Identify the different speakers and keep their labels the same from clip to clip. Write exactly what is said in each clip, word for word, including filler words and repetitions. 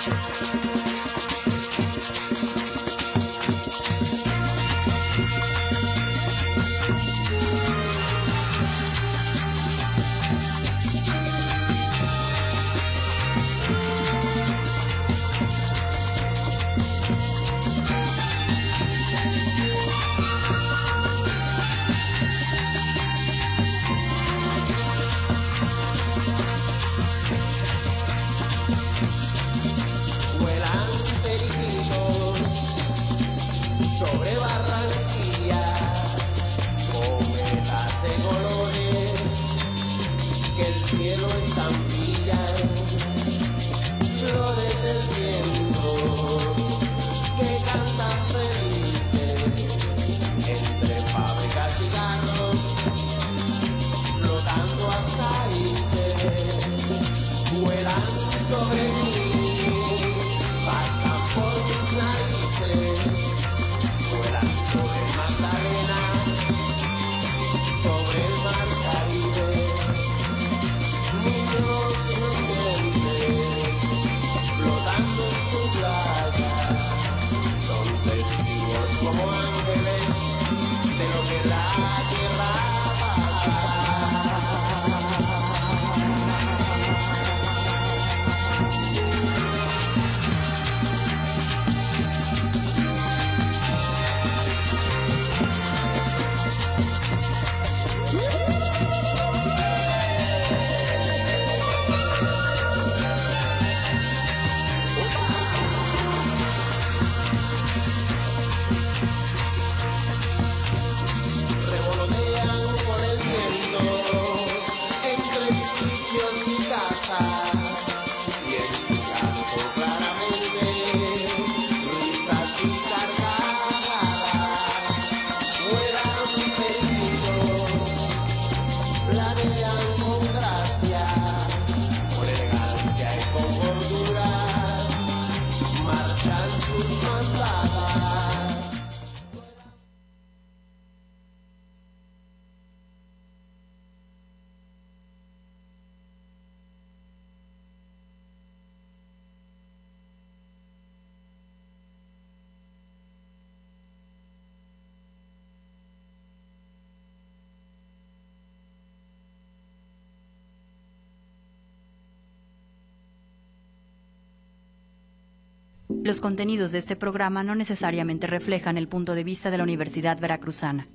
Speaker 1: Los contenidos de este programa no necesariamente reflejan el punto de vista de la Universidad Veracruzana.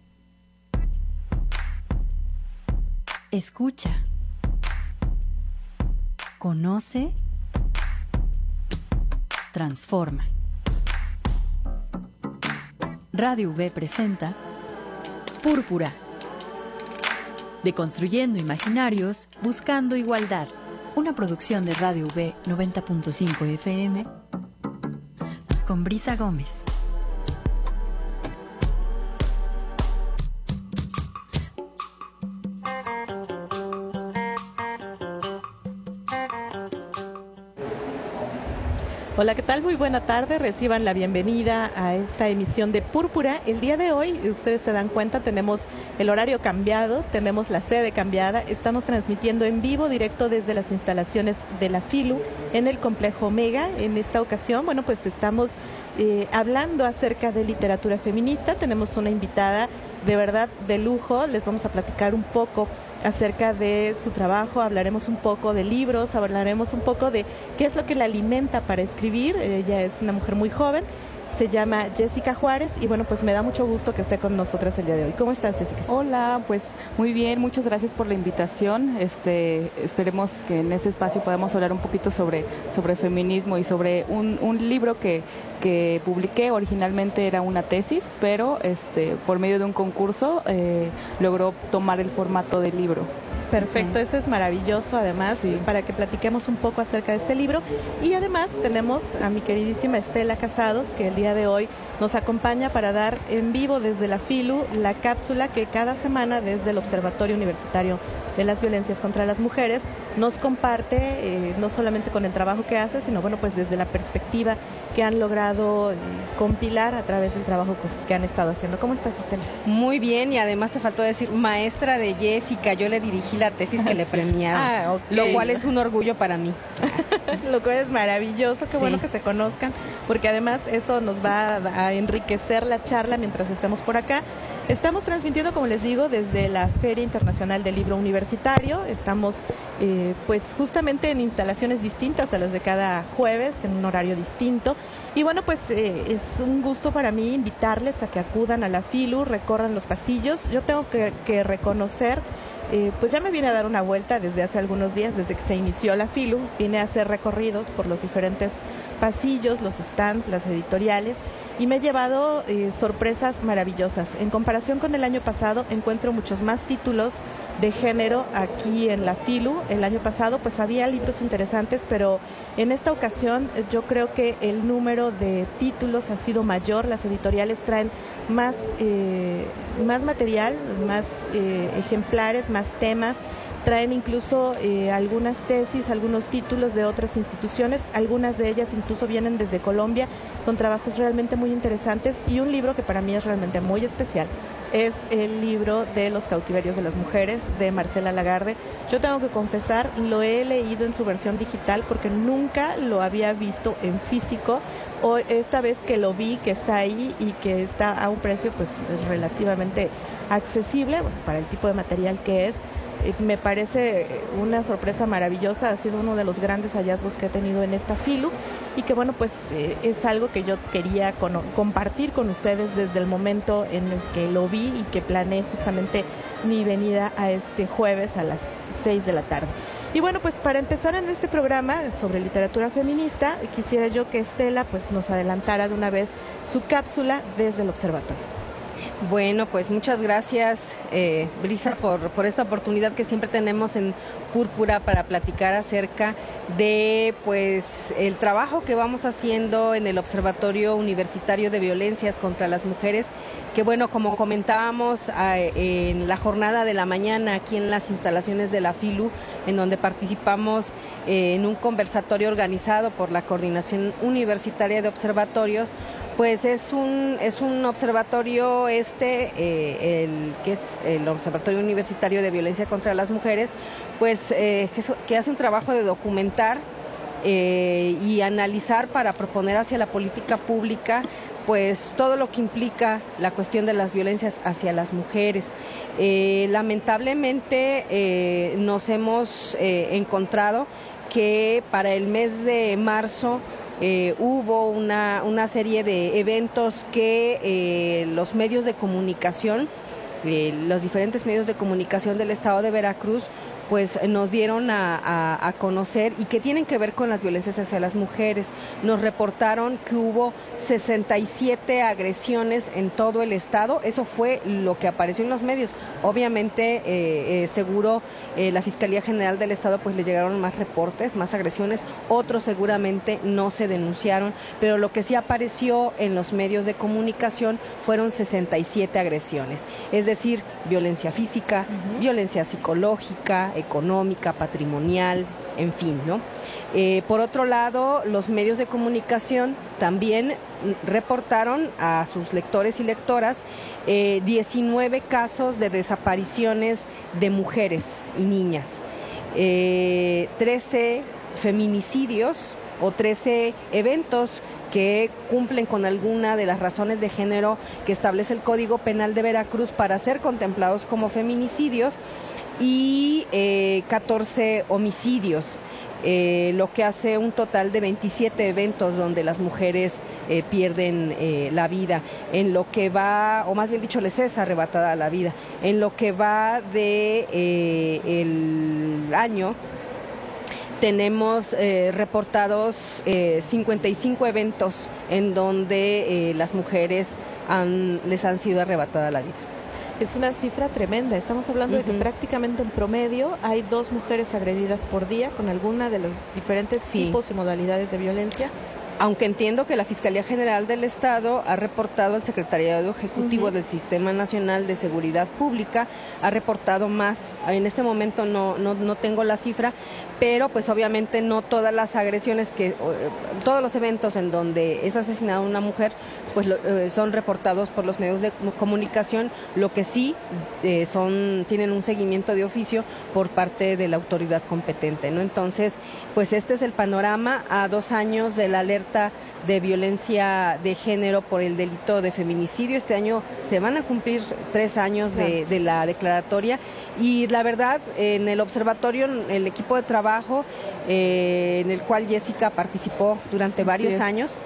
Speaker 1: Escucha. Conoce. Transforma. Radio V presenta Púrpura. Deconstruyendo imaginarios, buscando igualdad. Una producción de Radio V noventa punto cinco F M con Brisa Gómez.
Speaker 2: Hola, ¿qué tal? Muy buena tarde. Reciban la bienvenida a esta emisión de Púrpura. El día de hoy, ustedes se dan cuenta, tenemos el horario cambiado, tenemos la sede cambiada. Estamos transmitiendo en vivo, directo desde las instalaciones de la FILU en el Complejo Omega. En esta ocasión, bueno, pues estamos eh, hablando acerca de literatura feminista. Tenemos una invitada de verdad de lujo. Les vamos a platicar un poco acerca de su trabajo, hablaremos un poco de libros, hablaremos un poco de qué es lo que la alimenta para escribir. Ella es una mujer muy joven, se llama Jessica Juárez y bueno, pues me da mucho gusto que esté con nosotras el día de hoy. ¿Cómo estás, Jessica?
Speaker 3: Hola, pues muy bien, muchas gracias por la invitación. Este, esperemos que en este espacio podamos hablar un poquito sobre, sobre feminismo y sobre un, un libro que, que publiqué. Originalmente era una tesis, pero este, por medio de un concurso eh, logró tomar el formato de libro.
Speaker 2: Perfecto, eso es maravilloso, además, sí, para que platiquemos un poco acerca de este libro. Y además tenemos a mi queridísima Estela Casados, que el día de hoy nos acompaña para dar en vivo desde la FILU la cápsula que cada semana desde el Observatorio Universitario de las Violencias contra las Mujeres nos comparte, eh, no solamente con el trabajo que hace, sino bueno, pues desde la perspectiva que han logrado eh, compilar a través del trabajo pues, que han estado haciendo. ¿Cómo estás, Estela?
Speaker 4: Muy bien, y además te faltó decir maestra de Jessica. Yo le dirigí la la tesis que le premiaron,
Speaker 2: ah, okay.
Speaker 4: Lo cual es un orgullo para mí.
Speaker 2: Lo cual es maravilloso, qué sí. Bueno que se conozcan, porque además eso nos va a, a enriquecer la charla mientras estemos por acá. Estamos transmitiendo, como les digo, desde la Feria Internacional del Libro Universitario. Estamos eh, pues justamente en instalaciones distintas a las de cada jueves, en un horario distinto. Y bueno, pues eh, es un gusto para mí invitarles a que acudan a la FILU, recorran los pasillos. Yo tengo que, que reconocer, eh, pues ya me vine a dar una vuelta desde hace algunos días, desde que se inició la FILU. Vine a hacer recorridos por los diferentes pasillos, los stands, las editoriales, y me he llevado eh, sorpresas maravillosas. En comparación con el año pasado, encuentro muchos más títulos de género aquí en la FILU. El año pasado pues había libros interesantes, pero en esta ocasión yo creo que el número de títulos ha sido mayor. Las editoriales traen más, eh, más material, más eh, ejemplares, más temas. Traen incluso eh, algunas tesis, algunos títulos de otras instituciones, algunas de ellas incluso vienen desde Colombia, con trabajos realmente muy interesantes, y un libro que para mí es realmente muy especial es el libro de Los cautiverios de las mujeres, de Marcela Lagarde. Yo tengo que confesar, lo he leído en su versión digital porque nunca lo había visto en físico. O esta vez que lo vi, que está ahí y que está a un precio pues relativamente accesible, bueno, para el tipo de material que es, me parece una sorpresa maravillosa. Ha sido uno de los grandes hallazgos que he tenido en esta FILU, y que bueno, pues eh, es algo que yo quería con, compartir con ustedes desde el momento en el que lo vi y que planeé justamente mi venida a este jueves a las seis de la tarde. Y bueno, pues para empezar en este programa sobre literatura feminista, quisiera yo que Estela pues nos adelantara de una vez su cápsula desde el observatorio.
Speaker 4: Bueno, pues muchas gracias, eh, Brisa, por, por esta oportunidad que siempre tenemos en Púrpura para platicar acerca de pues el trabajo que vamos haciendo en el Observatorio Universitario de Violencias contra las Mujeres, que bueno, como comentábamos eh, en la jornada de la mañana aquí en las instalaciones de la FILU, en donde participamos eh, en un conversatorio organizado por la Coordinación Universitaria de Observatorios. Pues es un es un observatorio este, eh, el que es el Observatorio Universitario de Violencia contra las Mujeres, pues eh, que, que hace un trabajo de documentar eh, y analizar para proponer hacia la política pública pues todo lo que implica la cuestión de las violencias hacia las mujeres. Eh, lamentablemente eh, nos hemos eh, encontrado que para el mes de marzo Eh, hubo una, una serie de eventos que eh, los medios de comunicación, eh, los diferentes medios de comunicación del estado de Veracruz, pues nos dieron a, a, a conocer y que tienen que ver con las violencias hacia las mujeres. Nos reportaron que hubo sesenta y siete agresiones en todo el estado. Eso fue lo que apareció en los medios. Obviamente, eh, eh, seguro eh, la Fiscalía General del Estado pues le llegaron más reportes, más agresiones. Otros seguramente no se denunciaron, pero lo que sí apareció en los medios de comunicación fueron sesenta y siete agresiones. Es decir, violencia física, uh-huh. violencia psicológica, económica, patrimonial, en fin, ¿no? Eh, por otro lado, los medios de comunicación también reportaron a sus lectores y lectoras eh, diecinueve casos de desapariciones de mujeres y niñas, eh, trece feminicidios o trece eventos que cumplen con alguna de las razones de género que establece el Código Penal de Veracruz para ser contemplados como feminicidios, y eh, catorce homicidios, eh, lo que hace un total de veintisiete eventos donde las mujeres eh, pierden eh, la vida. En lo que va, o más bien dicho, les es arrebatada la vida. En lo que va de eh, el año, tenemos eh, reportados eh, cincuenta y cinco eventos en donde eh, las mujeres han, les han sido arrebatada la vida.
Speaker 2: Es una cifra tremenda. Estamos hablando uh-huh. de que prácticamente en promedio hay dos mujeres agredidas por día con alguna de los diferentes sí. tipos y modalidades de violencia.
Speaker 4: aunque entiendo que la Fiscalía General del Estado ha reportado al Secretariado Ejecutivo uh-huh. del Sistema Nacional de Seguridad Pública, ha reportado más. En este momento no, no, no tengo la cifra, pero pues obviamente no todas las agresiones, que todos los eventos en donde es asesinada una mujer, pues lo, eh, son reportados por los medios de comunicación, lo que sí eh, son tienen un seguimiento de oficio por parte de la autoridad competente, ¿no? Entonces, pues este es el panorama a dos años de la alerta de violencia de género por el delito de feminicidio. Este año se van a cumplir tres años de, de la declaratoria, y la verdad, en el observatorio, el equipo de trabajo eh, en el cual Jessica participó durante varios años,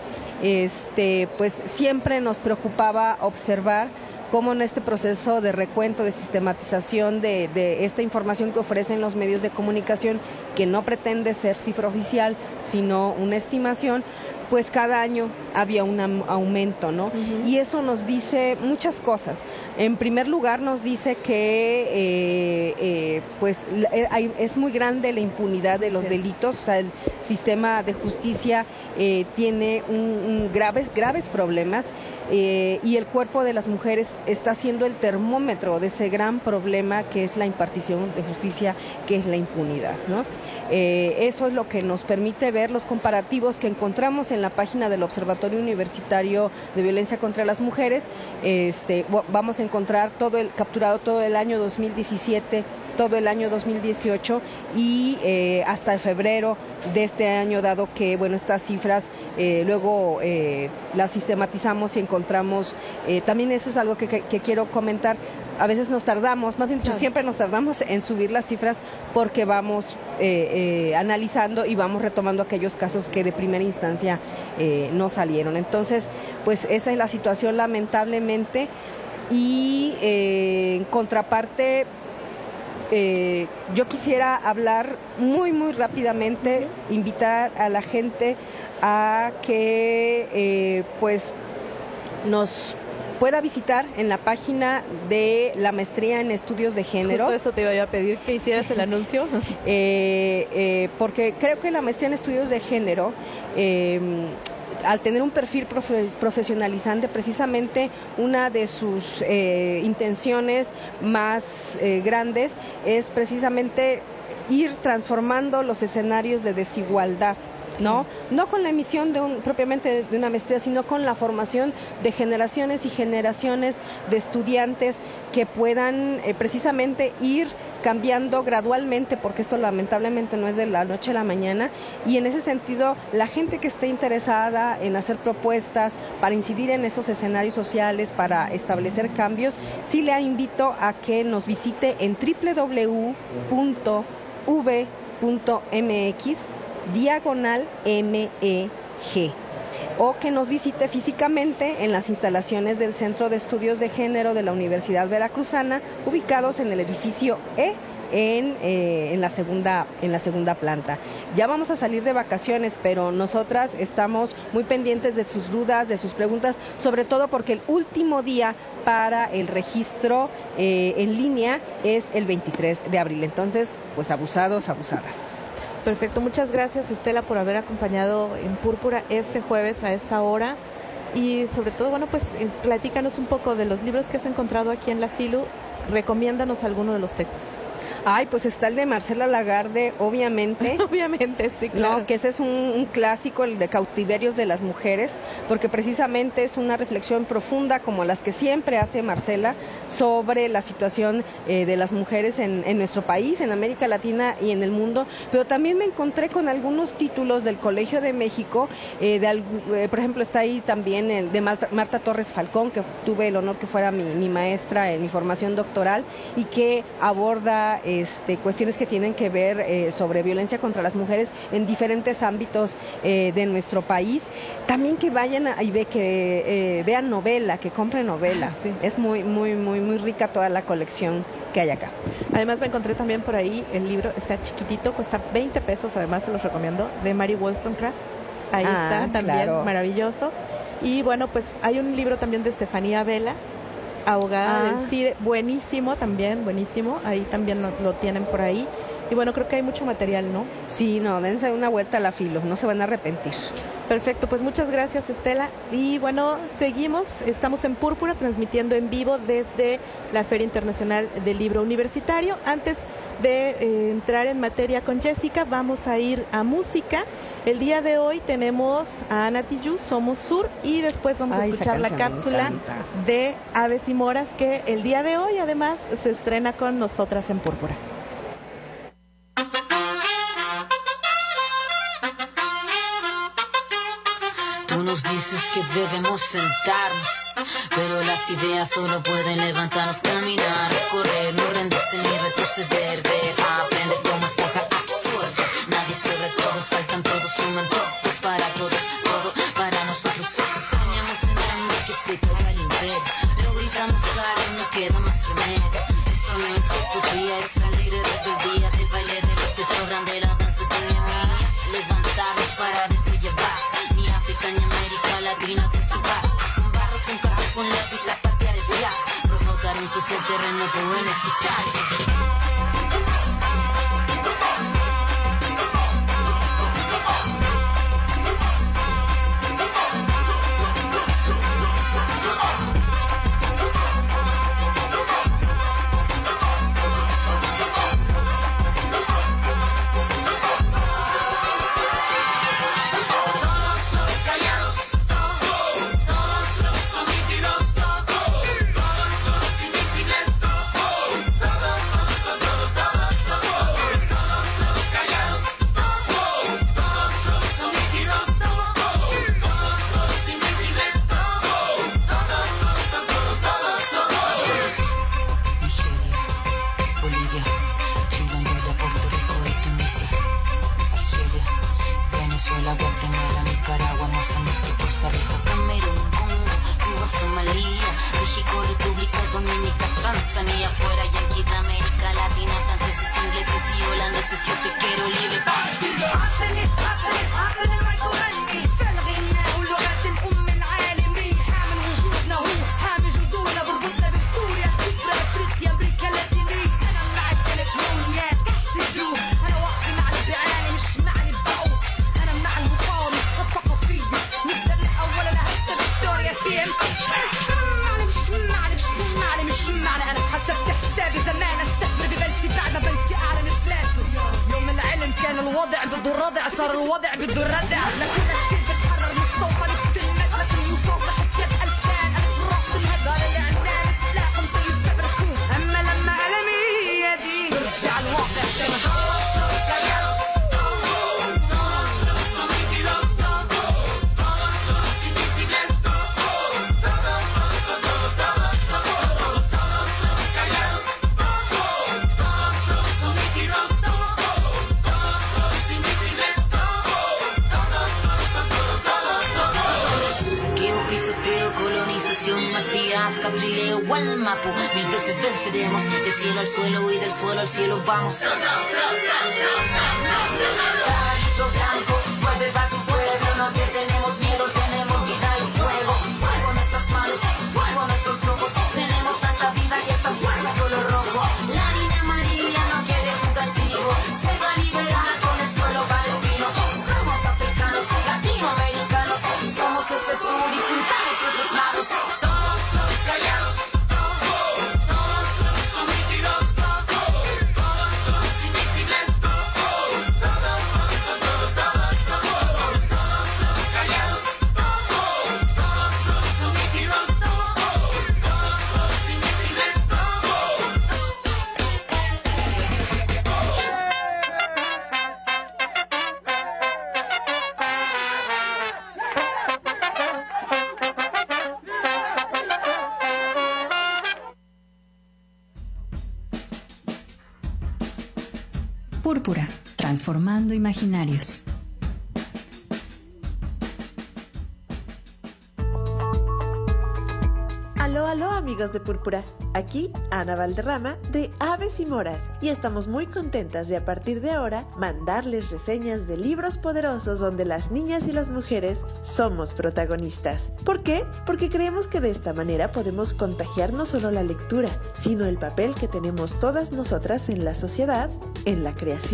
Speaker 4: este, pues siempre nos preocupaba observar cómo en este proceso de recuento, de sistematización de, de esta información que ofrecen los medios de comunicación, que no pretende ser cifra oficial, sino una estimación, pues cada año había un aumento, ¿no? Uh-huh. Y eso nos dice muchas cosas. En primer lugar, nos dice que eh, eh, pues hay, es muy grande la impunidad de los sí. delitos. O sea, el sistema de justicia eh, tiene un, un graves, graves problemas, eh, y el cuerpo de las mujeres está siendo el termómetro de ese gran problema que es la impartición de justicia, que es la impunidad, ¿no? Eh, eso es lo que nos permite ver los comparativos que encontramos en la página del Observatorio Universitario de Violencia contra las Mujeres. Este, vamos a encontrar todo el capturado todo el año dos mil diecisiete, todo el año dos mil dieciocho y eh, hasta febrero de este año, dado que, bueno, estas cifras eh, luego eh, las sistematizamos y encontramos, eh, también eso es algo que, que, que quiero comentar. A veces nos tardamos, más bien dicho, siempre nos tardamos en subir las cifras porque vamos eh, eh, analizando y vamos retomando aquellos casos que de primera instancia eh, no salieron. Entonces, pues esa es la situación, lamentablemente. Y eh, en contraparte, eh, yo quisiera hablar muy, muy rápidamente, invitar a la gente a que eh, pues nos pueda visitar en la página de la Maestría en Estudios de Género.
Speaker 2: Justo eso te iba a pedir que hicieras el anuncio.
Speaker 4: eh, eh, porque creo que la Maestría en Estudios de Género, eh, al tener un perfil profe profesionalizante, precisamente una de sus eh, intenciones más eh, grandes es precisamente ir transformando los escenarios de desigualdad, ¿no? No con la emisión de un, propiamente de una maestría, sino con la formación de generaciones y generaciones de estudiantes que puedan eh, precisamente ir cambiando gradualmente, porque esto lamentablemente no es de la noche a la mañana, y en ese sentido la gente que esté interesada en hacer propuestas para incidir en esos escenarios sociales, para establecer cambios, sí le invito a que nos visite en doble u doble u doble u punto v punto m x diagonal M E G, o que nos visite físicamente en las instalaciones del Centro de Estudios de Género de la Universidad Veracruzana, ubicados en el edificio E, en, eh, en, la segunda, en la segunda planta. Ya vamos a salir de vacaciones, pero nosotras estamos muy pendientes de sus dudas, de sus preguntas, sobre todo porque el último día para el registro eh, en línea es el veintitrés de abril. Entonces, pues abusados, abusadas.
Speaker 2: Perfecto, muchas gracias, Estela, por haber acompañado en Púrpura este jueves a esta hora, y sobre todo, bueno, pues eh, platícanos un poco de los libros que has encontrado aquí en la Filu. Recomiéndanos alguno de los textos.
Speaker 4: Ay, pues está el de Marcela Lagarde, obviamente.
Speaker 2: Obviamente, sí, claro.
Speaker 4: No, que ese es un, un clásico, el de Cautiverios de las Mujeres, porque precisamente es una reflexión profunda, como las que siempre hace Marcela, sobre la situación eh, de las mujeres en, en nuestro país, en América Latina y en el mundo. Pero también me encontré con algunos títulos del Colegio de México, eh, de, eh, por ejemplo, está ahí también el de Marta, Marta Torres Falcón, que tuve el honor que fuera mi, mi maestra en mi formación doctoral, y que aborda Este, cuestiones que tienen que ver eh, sobre violencia contra las mujeres en diferentes ámbitos eh, de nuestro país. También que vayan a, y ve, que eh, vean novela, que compren novela. Ah, sí. Es muy, muy, muy, muy rica toda la colección que hay acá.
Speaker 2: Además me encontré también por ahí el libro, está chiquitito, cuesta veinte pesos, además se los recomiendo, de Mary Wollstonecraft. Ahí ah, está, también claro. Maravilloso. Y bueno, pues hay un libro también de Estefanía Vela, Abogada ah. del C I D E, buenísimo también, buenísimo, ahí también lo, lo tienen por ahí. Y bueno, creo que hay mucho material, ¿no?
Speaker 4: Sí, no, dense una vuelta a la Filo, no se van a arrepentir.
Speaker 2: Perfecto, pues muchas gracias, Estela. Y bueno, seguimos, estamos en Púrpura transmitiendo en vivo desde la Feria Internacional del Libro Universitario. Antes de eh, entrar en materia con Jessica, vamos a ir a música. El día de hoy tenemos a Ana Tijoux, Somos Sur, y después vamos
Speaker 4: Ay,
Speaker 2: a escuchar la cápsula de Aves y Moras, que el día de hoy además se estrena con nosotras en Púrpura.
Speaker 5: Tú nos dices que debemos sentarnos, pero las ideas solo pueden levantarnos, caminar, correr, no rendirse ni retroceder, ver, aprender como esponja absorbe. Nadie sobre todos, faltan todos, suman todos para todos, todo para nosotros. Soñamos en grande que se caiga el imperio, lo gritamos alto, no queda más remedio. Esto no es utopía, es alegre rebeldía del baile de los que sobran de la danza de mi amiga. Levantarnos para desollevar, ni África ni América Latina se suba. Un barro con casco con lápiz a patear el fiasco, provocar un social terremoto en este charco. Del cielo al suelo y del suelo al cielo vamos. Caballito blanco, vuelve pa' tu pueblo, no te tenemos miedo, tenemos vida y fuego. Fuego en nuestras manos, fuego en nuestros ojos, tenemos tanta vida y esta fuerza color rojo. La niña María no quiere tu castigo, se va a liberar con el suelo palestino. Somos africanos, latinoamericanos, somos este sur y juntamos nuestras manos. Todos los callados,
Speaker 1: Púrpura, transformando imaginarios.
Speaker 6: Aló, aló amigos de Púrpura, aquí Ana Valderrama de Aves y Moras y estamos muy contentas de a partir de ahora mandarles reseñas de libros poderosos donde las niñas y las mujeres somos protagonistas. ¿Por qué? Porque creemos que de esta manera podemos contagiar no solo la lectura, sino el papel que tenemos todas nosotras en la sociedad, en la creación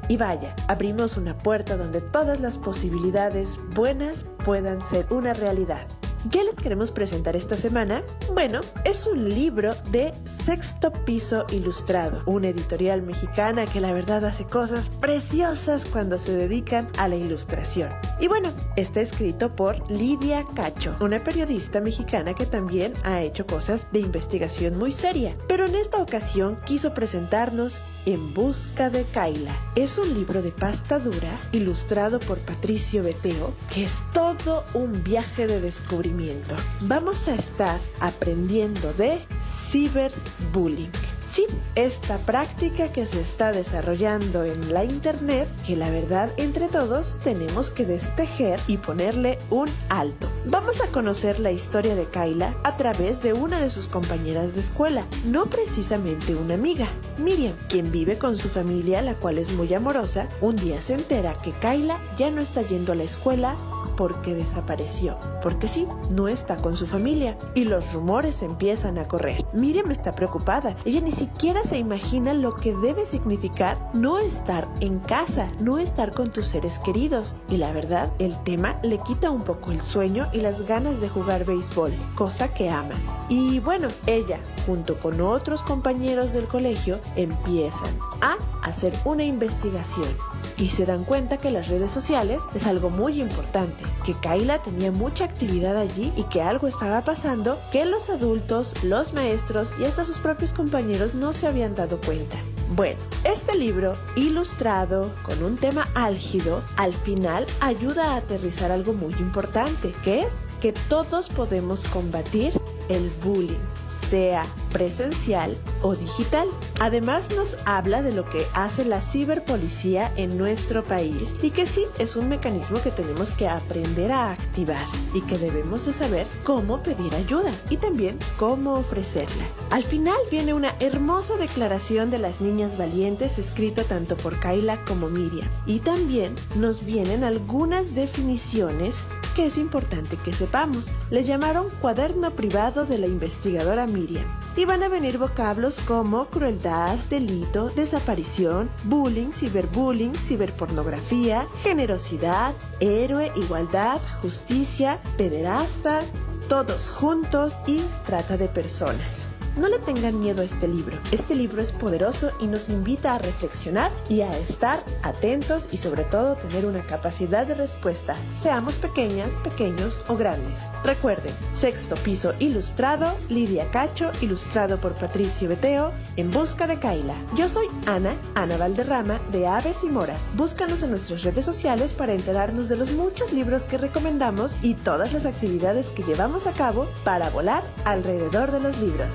Speaker 6: Y vaya, abrimos una puerta donde todas las posibilidades buenas puedan ser una realidad. ¿Qué les queremos presentar esta semana? Bueno, es un libro de Sexto Piso Ilustrado, una editorial mexicana que la verdad hace cosas preciosas cuando se dedican a la ilustración. Y bueno, está escrito por Lidia Cacho, una periodista mexicana que también ha hecho cosas de investigación muy seria, pero en esta ocasión quiso presentarnos En busca de Kayla. Es un libro de pasta dura, ilustrado por Patricio Beteo, que es todo un viaje de descubrimiento. Vamos a estar aprendiendo de ciberbullying. Sí, esta práctica que se está desarrollando en la internet, que la verdad entre todos tenemos que destejer y ponerle un alto. Vamos a conocer la historia de Kayla a través de una de sus compañeras de escuela, no precisamente una amiga. Miriam, quien vive con su familia, la cual es muy amorosa, un día se entera que Kayla ya no está yendo a la escuela porque desapareció. Porque sí, no está con su familia y los rumores empiezan a correr. Miriam está preocupada. Ella ni siquiera se imagina lo que debe significar no estar en casa, no estar con tus seres queridos. Y la verdad, el tema le quita un poco el sueño y las ganas de jugar béisbol, cosa que ama. Y bueno, ella, junto con otros compañeros del colegio, empiezan a hacer una investigación. Y se dan cuenta que las redes sociales es algo muy importante, que Kayla tenía mucha actividad allí y que algo estaba pasando que los adultos, los maestros y hasta sus propios compañeros no se habían dado cuenta. Bueno, este libro, ilustrado con un tema álgido, al final ayuda a aterrizar algo muy importante, que es que todos podemos combatir el bullying, sea presencial o digital. Además nos habla de lo que hace la ciberpolicía en nuestro país y que sí es un mecanismo que tenemos que aprender a activar y que debemos de saber cómo pedir ayuda y también cómo ofrecerla. Al final viene una hermosa declaración de las niñas valientes escrita tanto por Kayla como Miriam y también nos vienen algunas definiciones que es importante que sepamos. Le llamaron cuaderno privado de la investigadora Miriam. Y van a venir vocablos como crueldad, delito, desaparición, bullying, ciberbullying, ciberpornografía, generosidad, héroe, igualdad, justicia, pederasta, todos juntos y trata de personas. No le tengan miedo a este libro. Este libro es poderoso y nos invita a reflexionar y a estar atentos y sobre todo tener una capacidad de respuesta, seamos pequeñas, pequeños o grandes. Recuerden, Sexto Piso Ilustrado, Lidia Cacho, ilustrado por Patricio Beteo, En busca de Kayla. Yo soy Ana, Ana Valderrama, de Aves y Moras. Búscanos en nuestras redes sociales para enterarnos de los muchos libros que recomendamos y todas las actividades que llevamos a cabo para volar alrededor de los libros.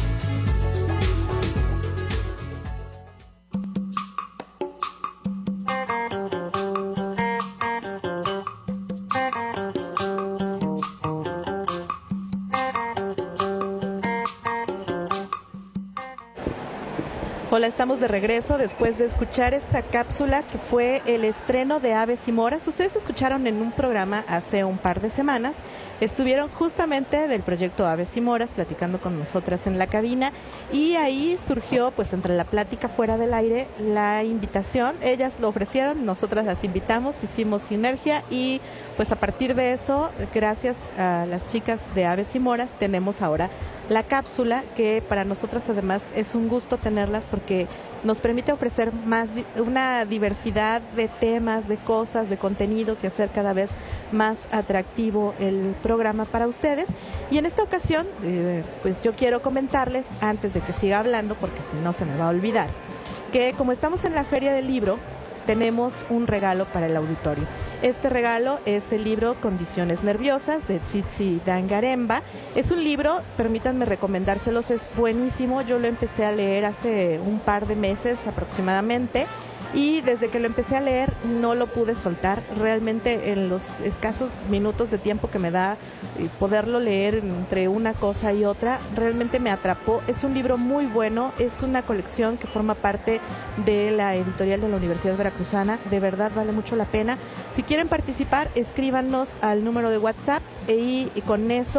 Speaker 2: Hola, estamos de regreso después de escuchar esta cápsula que fue el estreno de Aves y Moras. Ustedes escucharon en un programa hace un par de semanas. Estuvieron justamente del proyecto Aves y Moras platicando con nosotras en la cabina y ahí surgió, pues entre la plática fuera del aire, la invitación. Ellas lo ofrecieron, nosotras las invitamos, hicimos sinergia y pues a partir de eso, gracias a las chicas de Aves y Moras, tenemos ahora la cápsula que para nosotras además es un gusto tenerlas porque nos permite ofrecer más una diversidad de temas, de cosas, de contenidos y hacer cada vez más atractivo el programa para ustedes. Y en esta ocasión, eh, pues yo quiero comentarles, antes de que siga hablando, porque si no se me va a olvidar, que como estamos en la Feria del Libro, tenemos un regalo para el auditorio. Este regalo es el libro Condiciones Nerviosas de Tsitsi Dangaremba. Es un libro, permítanme recomendárselos, es buenísimo. Yo lo empecé a leer hace un par de meses aproximadamente y desde que lo empecé a leer no lo pude soltar. Realmente en los escasos minutos de tiempo que me da poderlo leer entre una cosa y otra, realmente me atrapó. Es un libro muy bueno, es una colección que forma parte de la editorial de la Universidad Veracruzana. De verdad vale mucho la pena. Si quieren participar, escríbanos al número de WhatsApp y, y con eso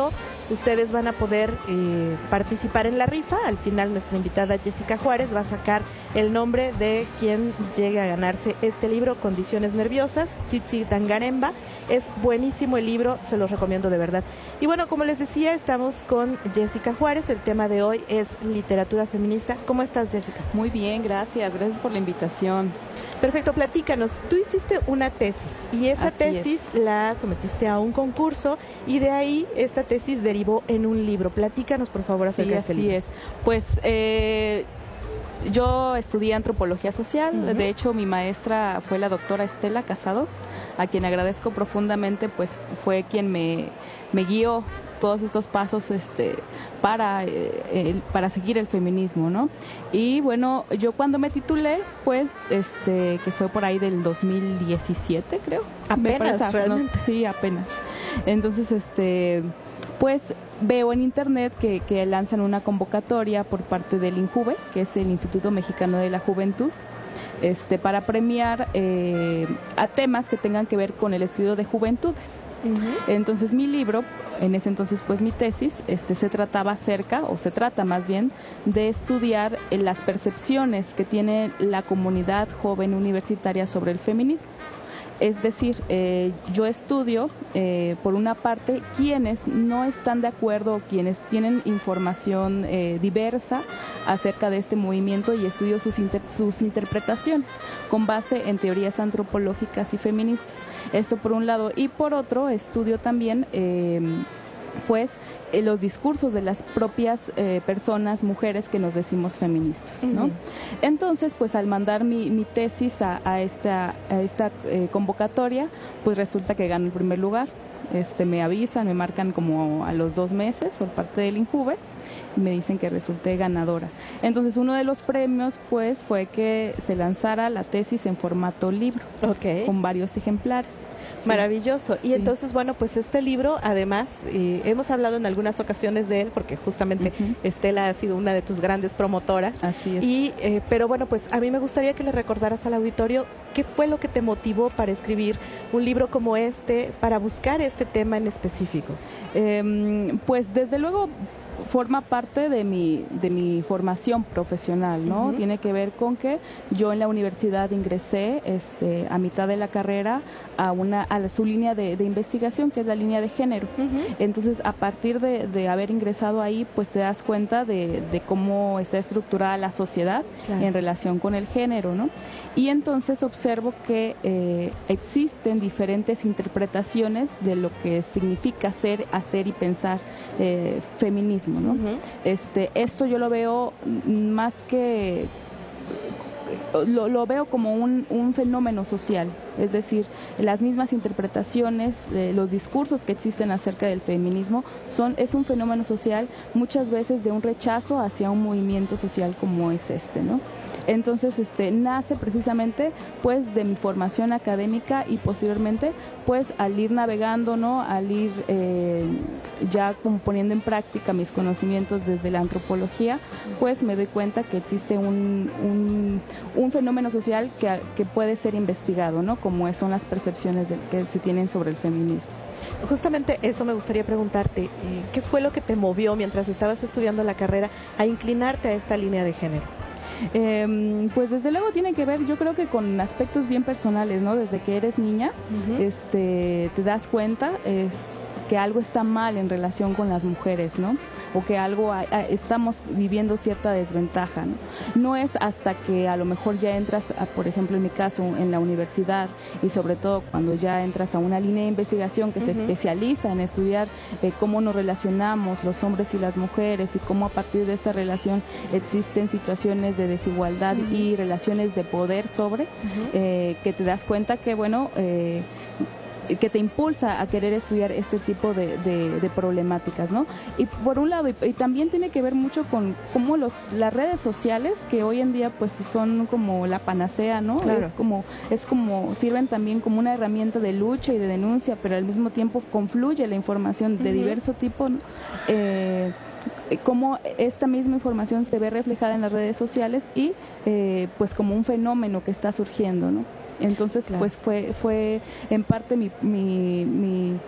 Speaker 2: ustedes van a poder eh, participar en la rifa. Al final nuestra invitada Jessica Juárez va a sacar el nombre de quien llegue a ganarse este libro, Condiciones Nerviosas, Tsitsi Dangaremba. Es buenísimo el libro, se los recomiendo de verdad. Y bueno, como les decía, estamos con Jessica Juárez. El tema de hoy es literatura feminista. ¿Cómo estás, Jessica?
Speaker 3: Muy bien, gracias. Gracias por la invitación.
Speaker 2: Perfecto, platícanos. Tú hiciste una tesis y esa
Speaker 3: Así
Speaker 2: tesis
Speaker 3: es.
Speaker 2: la sometiste a un concurso y de ahí esta tesis derivó en un libro. Platícanos, por favor, acerca
Speaker 3: Sí,
Speaker 2: de este
Speaker 3: así
Speaker 2: libro.
Speaker 3: es. Pues eh, yo estudié antropología social.
Speaker 2: Uh-huh.
Speaker 3: De hecho, mi maestra fue la doctora Estela Casados, a quien agradezco profundamente, pues fue quien me, me guió todos estos pasos este para eh, el, para seguir el feminismo, ¿no? Y bueno, yo cuando me titulé, pues este que fue por ahí del dos mil diecisiete, creo.
Speaker 2: Apenas,
Speaker 3: Me parece,
Speaker 2: realmente.
Speaker 3: ¿no? Sí, apenas. Entonces, este pues veo en internet que, que lanzan una convocatoria por parte del INJUVE, que es el Instituto Mexicano de la Juventud, este para premiar eh, a temas que tengan que ver con el estudio de juventudes.
Speaker 2: Uh-huh.
Speaker 3: Entonces mi libro, en ese entonces pues mi tesis, este, se trataba acerca, o se trata más bien, de estudiar eh, las percepciones que tiene la comunidad joven universitaria sobre el feminismo. Es decir, eh, yo estudio, eh, por una parte, quienes no están de acuerdo, quienes tienen información eh, diversa acerca de este movimiento, y estudio sus, inter sus interpretaciones con base en teorías antropológicas y feministas. Esto por un lado. Y por otro, estudio también eh, pues eh, los discursos de las propias eh, personas, mujeres que nos decimos feministas, ¿no? Uh-huh. Entonces, pues al mandar mi, mi tesis a, a esta, a esta eh, convocatoria, pues resulta que gano el primer lugar. Este, me avisan, me marcan como a los dos meses por parte del INJUVE y me dicen que resulté ganadora. Entonces, uno de los premios, pues, fue que se lanzara la tesis en formato libro,
Speaker 2: okay,
Speaker 3: con varios ejemplares.
Speaker 2: Maravilloso.
Speaker 3: Sí.
Speaker 2: Y entonces, bueno, pues este libro, además, eh, hemos hablado en algunas ocasiones de él, porque justamente uh-huh. Estela ha sido una de tus grandes promotoras.
Speaker 3: Así es.
Speaker 2: Y, eh, pero bueno, pues a mí me gustaría que le recordaras al auditorio qué fue lo que te motivó para escribir un libro como este, para buscar este tema en específico.
Speaker 3: Eh, pues desde luego forma parte de mi de mi formación profesional, ¿no? Uh-huh. Tiene que ver con que yo en la universidad ingresé este a mitad de la carrera a una a la, su línea de, de investigación, que es la línea de género. Uh-huh. Entonces, a partir de, de haber ingresado ahí, pues te das cuenta de, de cómo está estructurada la sociedad, claro, en relación con el género, ¿no? Y entonces observo que eh, existen diferentes interpretaciones de lo que significa ser, hacer y pensar eh, feminismo, ¿no? Uh-huh. Este, esto yo lo veo más que Lo, lo veo como un, un fenómeno social, es decir, las mismas interpretaciones, eh, los discursos que existen acerca del feminismo son es un fenómeno social, muchas veces de un rechazo hacia un movimiento social como es este, ¿no? Entonces, este, nace precisamente, pues, de mi formación académica y posteriormente, pues, al ir navegando, ¿no? Al ir eh, ya como poniendo en práctica mis conocimientos desde la antropología, pues, me doy cuenta que existe un, un, un fenómeno social que, que puede ser investigado, ¿no? Como son las percepciones de, que se tienen sobre el feminismo.
Speaker 2: Justamente eso me gustaría preguntarte, eh, ¿qué fue lo que te movió mientras estabas estudiando la carrera a inclinarte a esta línea de género?
Speaker 3: Eh, pues desde luego tiene que ver, yo creo que con aspectos bien personales, ¿no? Desde que eres niña, uh-huh. este, te das cuenta es, que algo está mal en relación con las mujeres, ¿no? O que algo a, a, estamos viviendo cierta desventaja, ¿no? No es hasta que a lo mejor ya entras, a, por ejemplo en mi caso, en la universidad, y sobre todo cuando ya entras a una línea de investigación que uh-huh. se especializa en estudiar eh, cómo nos relacionamos los hombres y las mujeres y cómo a partir de esta relación existen situaciones de desigualdad uh-huh. y relaciones de poder sobre, uh-huh. eh, que te das cuenta que, bueno, eh, que te impulsa a querer estudiar este tipo de, de, de problemáticas, ¿no? Y por un lado, y, y también tiene que ver mucho con cómo los, las redes sociales, que hoy en día pues son como la panacea, ¿no? Claro. Es como, es como, sirven también como una herramienta de lucha y de denuncia, pero al mismo tiempo confluye la información de uh-huh. diverso tipo, ¿no? eh, cómo esta misma información se ve reflejada en las redes sociales y eh, pues como un fenómeno que está surgiendo, ¿no? Entonces, claro. pues fue fue en parte mi, mi, mi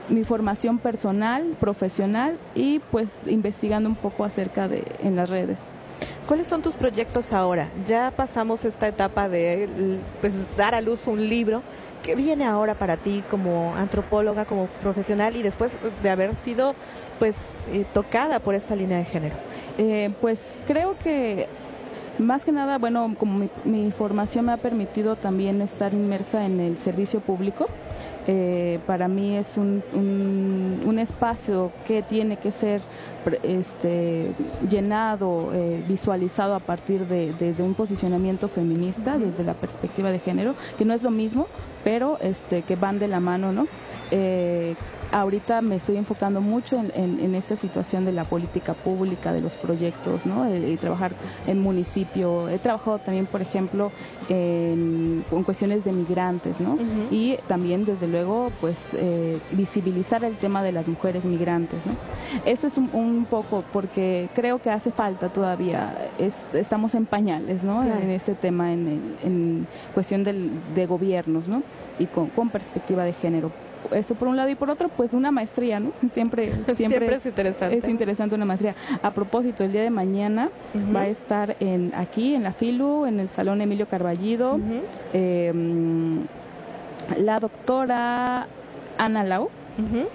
Speaker 3: mi formación personal, profesional y pues investigando un poco acerca de en las redes.
Speaker 2: ¿Cuáles son tus proyectos ahora? Ya pasamos esta etapa de pues, dar a luz un libro. ¿Qué viene ahora para ti como antropóloga, como profesional y después de haber sido pues eh, tocada por esta línea de género?
Speaker 3: Eh, pues creo que más que nada, bueno, como mi, mi formación me ha permitido también estar inmersa en el servicio público. Eh, para mí es un, un, un espacio que tiene que ser este, llenado, eh, visualizado a partir de desde un posicionamiento feminista, desde la perspectiva de género, que no es lo mismo, pero este, que van de la mano, ¿no? Eh, ahorita me estoy enfocando mucho en, en, en esta situación de la política pública, de los proyectos, ¿no? Y, y trabajar en municipio. He trabajado también, por ejemplo, en, en cuestiones de migrantes, ¿no? Uh-huh. Y también, desde luego, pues eh, visibilizar el tema de las mujeres migrantes, ¿no? Eso es un, un poco porque creo que hace falta todavía, es, estamos en pañales, ¿no? Claro. En este tema, en, en, en cuestión del, de gobiernos, ¿no? Y con, con perspectiva de género. Eso por un lado, y por otro, pues una maestría, ¿no? Siempre, siempre,
Speaker 2: siempre es interesante.
Speaker 3: Es interesante una maestría. A propósito, el día de mañana uh-huh. va a estar en aquí, en la FILU, en el Salón Emilio Carballido, uh-huh. eh, la doctora Ana Lau, uh-huh.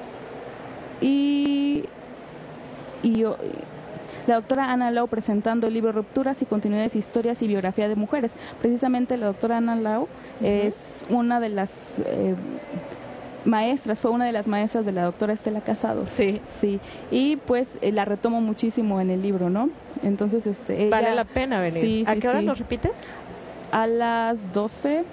Speaker 3: y, y yo... La doctora Ana Lau presentando el libro Rupturas y Continuidades, Historias y Biografía de Mujeres. Precisamente la doctora Ana Lau uh-huh. es una de las eh, maestras, fue una de las maestras de la doctora Estela Casado.
Speaker 2: Sí.
Speaker 3: Sí. Y pues eh, la retomo muchísimo en el libro, ¿no? Entonces, este... ella,
Speaker 2: vale la pena venir.
Speaker 3: Sí,
Speaker 2: ¿A
Speaker 3: sí,
Speaker 2: qué hora
Speaker 3: sí.
Speaker 2: nos repites?
Speaker 3: A las doce...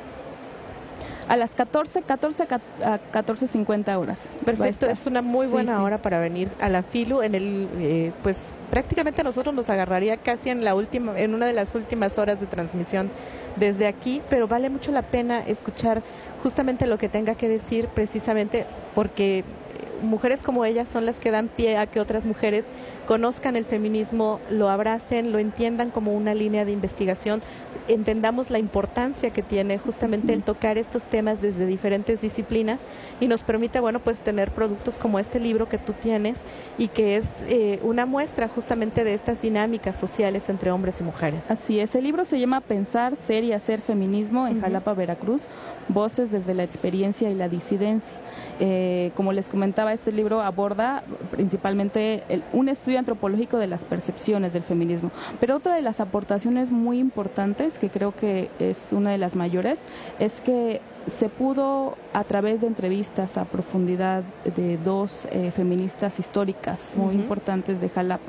Speaker 3: A las catorce, catorce a catorce cincuenta horas.
Speaker 2: Perfecto, es una muy buena
Speaker 3: sí, sí.
Speaker 2: hora para venir a la FILU. En el, eh, pues prácticamente a nosotros nos agarraría casi en la última, en una de las últimas horas de transmisión desde aquí, pero vale mucho la pena escuchar justamente lo que tenga que decir, precisamente porque mujeres como ellas son las que dan pie a que otras mujeres conozcan el feminismo, lo abracen, lo entiendan como una línea de investigación, entendamos la importancia que tiene justamente el tocar estos temas desde diferentes disciplinas y nos permite, bueno, pues tener productos como este libro que tú tienes y que es eh, una muestra justamente de estas dinámicas sociales entre hombres y mujeres.
Speaker 3: Así es, el libro se llama Pensar, Ser y Hacer Feminismo en uh-huh. Jalapa, Veracruz, Voces desde la Experiencia y la Disidencia. Eh, como les comentaba, este libro aborda principalmente el, un estudio antropológico de las percepciones del feminismo, pero otra de las aportaciones muy importantes, que creo que es una de las mayores, es que se pudo, a través de entrevistas a profundidad de dos eh, feministas históricas muy uh-huh. importantes de Jalapa,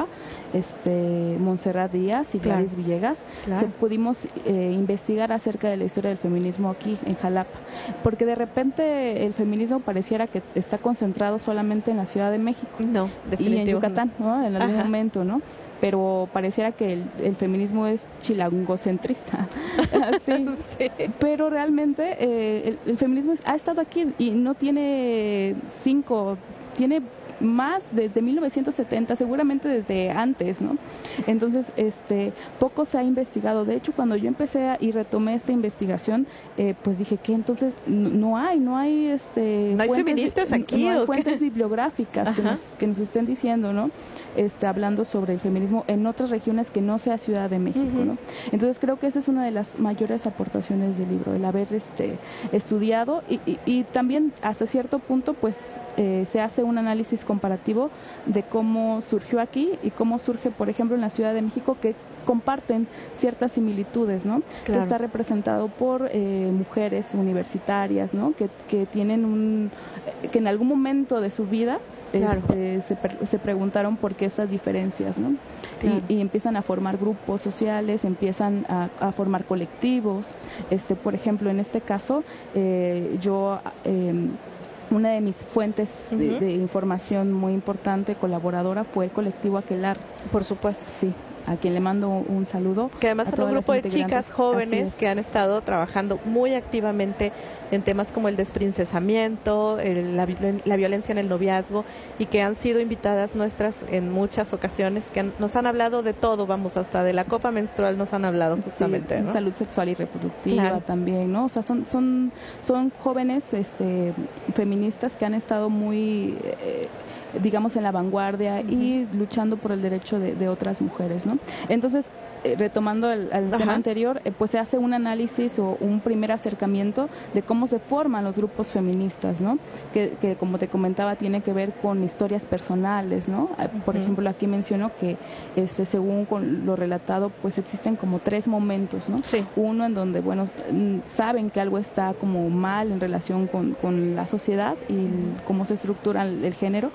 Speaker 3: este, Montserrat Díaz y Gladys claro. Villegas, claro. se pudimos eh, investigar acerca de la historia del feminismo aquí en Jalapa, porque de repente el feminismo pareciera que está concentrado solamente en la Ciudad de México
Speaker 2: no,
Speaker 3: y en Yucatán, ¿no? En algún
Speaker 2: Ajá.
Speaker 3: momento, ¿no? Pero pareciera que el, el feminismo es chilangocentrista. sí. sí. Pero realmente eh, el, el feminismo ha estado aquí y no tiene cinco, tiene más desde mil novecientos setenta, seguramente desde antes, ¿no? Entonces, este, poco se ha investigado. De hecho, cuando yo empecé a, y retomé esta investigación, eh, pues dije que entonces no, no hay, no hay, este,
Speaker 2: no hay
Speaker 3: fuentes,
Speaker 2: feministas aquí,
Speaker 3: no, no hay
Speaker 2: ¿o
Speaker 3: fuentes
Speaker 2: qué?
Speaker 3: bibliográficas que nos, que nos estén diciendo, ¿no? Este, hablando sobre el feminismo en otras regiones que no sea Ciudad de México, uh-huh. ¿no? Entonces creo que esa es una de las mayores aportaciones del libro, el haber este, estudiado y, y, y también hasta cierto punto, pues, eh, se hace un análisis comparativo de cómo surgió aquí y cómo surge, por ejemplo, en la Ciudad de México, que comparten ciertas similitudes, ¿no?
Speaker 2: Claro.
Speaker 3: Que está representado por eh, mujeres universitarias, ¿no? Que, que tienen un, que en algún momento de su vida Claro. Este, se, se preguntaron por qué estas diferencias, ¿no? Claro. Y, y empiezan a formar grupos sociales, empiezan a, a formar colectivos. Este, por ejemplo, en este caso, eh, yo eh, una de mis fuentes uh-huh. de, de información muy importante, colaboradora, fue el colectivo Aquelarre.
Speaker 2: Por supuesto.
Speaker 3: Sí. a quien le mando un saludo.
Speaker 2: Que además son un grupo de chicas jóvenes que han estado trabajando muy activamente en temas como el desprincesamiento, el, la, la violencia en el noviazgo, y que han sido invitadas nuestras en muchas ocasiones, que han, nos han hablado de todo, vamos, hasta de la copa menstrual nos han hablado justamente,
Speaker 3: sí,
Speaker 2: ¿no?
Speaker 3: Salud sexual y reproductiva, claro. También, ¿no? O sea, son son son jóvenes este feministas que han estado muy eh, digamos en la vanguardia uh-huh. y luchando por el derecho de, de otras mujeres, ¿no? Entonces, eh, retomando el, el tema anterior, eh, pues se hace un análisis o un primer acercamiento de cómo se forman los grupos feministas, ¿no? Que, que como te comentaba, tiene que ver con historias personales, ¿no? Uh-huh. Por ejemplo, aquí menciono que este, según con lo relatado, pues existen como tres momentos, ¿no?
Speaker 2: Sí.
Speaker 3: Uno en donde, bueno, saben que algo está como mal en relación con, con la sociedad y uh-huh. cómo se estructura el, el género.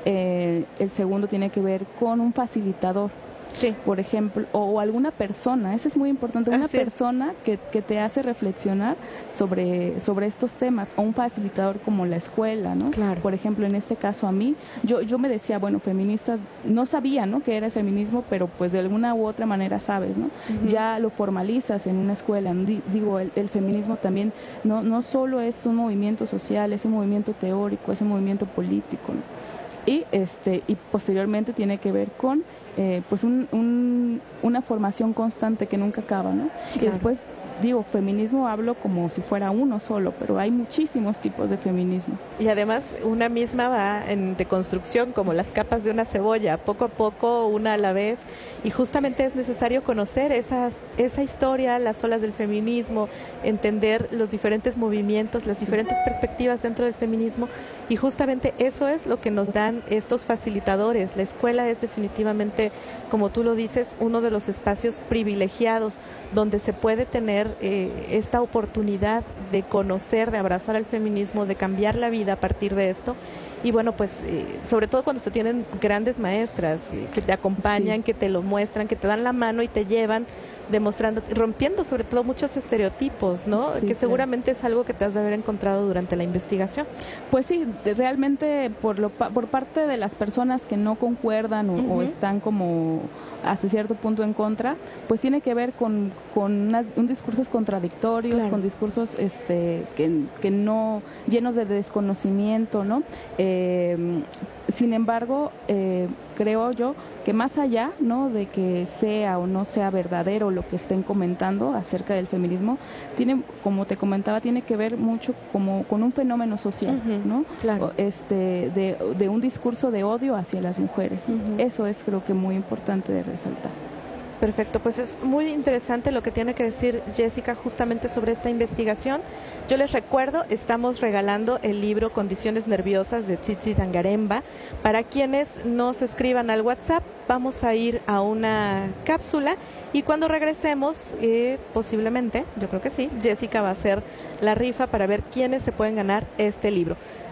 Speaker 3: Eh, el segundo tiene que ver con un facilitador, sí. por ejemplo, o, o alguna persona, eso es muy importante, una Así persona que, que te hace reflexionar sobre, sobre estos temas, o un facilitador como la escuela, ¿no?
Speaker 2: Claro.
Speaker 3: Por ejemplo, en este caso a mí, yo, yo me decía, bueno, feminista, no sabía, ¿no?, que era el feminismo, pero pues de alguna u otra manera sabes, ¿no? Uh-huh. Ya lo formalizas en una escuela, ¿no? Digo, el, el feminismo también no, no solo es un movimiento social, es un movimiento teórico, es un movimiento político, ¿no? Y este y posteriormente tiene que ver con eh, pues un, un, una formación constante que nunca acaba, ¿no? Claro. Y después digo, feminismo hablo como si fuera uno solo, pero hay muchísimos tipos de feminismo.
Speaker 2: Y además una misma va en deconstrucción como las capas de una cebolla, poco a poco, una a la vez, y justamente es necesario conocer esas, esa historia, las olas del feminismo, entender los diferentes movimientos, las diferentes perspectivas dentro del feminismo, y justamente eso es lo que nos dan estos facilitadores. La escuela es definitivamente, como tú lo dices, uno de los espacios privilegiados donde se puede tener eh, esta oportunidad de conocer, de abrazar al feminismo, de cambiar la vida a partir de esto. Y bueno, pues eh, sobre todo cuando se tienen grandes maestras eh, que te acompañan, sí. que te lo muestran, que te dan la mano y te llevan demostrando, rompiendo sobre todo muchos estereotipos, ¿no? Sí, que seguramente claro. es algo que te has de haber encontrado durante la investigación.
Speaker 3: Pues sí, realmente por lo por parte de las personas que no concuerdan o, uh-huh. o están como hasta cierto punto en contra, pues tiene que ver con, con unas, un discursos contradictorios, claro. con discursos este que, que no, llenos de desconocimiento, ¿no? Eh, sin embargo, eh, creo yo que más allá, ¿no?, de que sea o no sea verdadero lo que estén comentando acerca del feminismo, tiene, como te comentaba, tiene que ver mucho como con un fenómeno social, uh-huh, ¿no?
Speaker 2: Claro.
Speaker 3: Este, de, de un discurso de odio hacia las mujeres. Uh-huh. Eso es, creo que, muy importante de resaltar.
Speaker 2: Perfecto, pues es muy interesante lo que tiene que decir Jessica justamente sobre esta investigación. Yo les recuerdo, estamos regalando el libro Condiciones Nerviosas de Tsitsi Dangaremba. Para quienes nos escriban al WhatsApp, vamos a ir a una cápsula y cuando regresemos, eh, posiblemente, yo creo que sí, Jessica va a hacer la rifa para ver quiénes se pueden ganar este libro.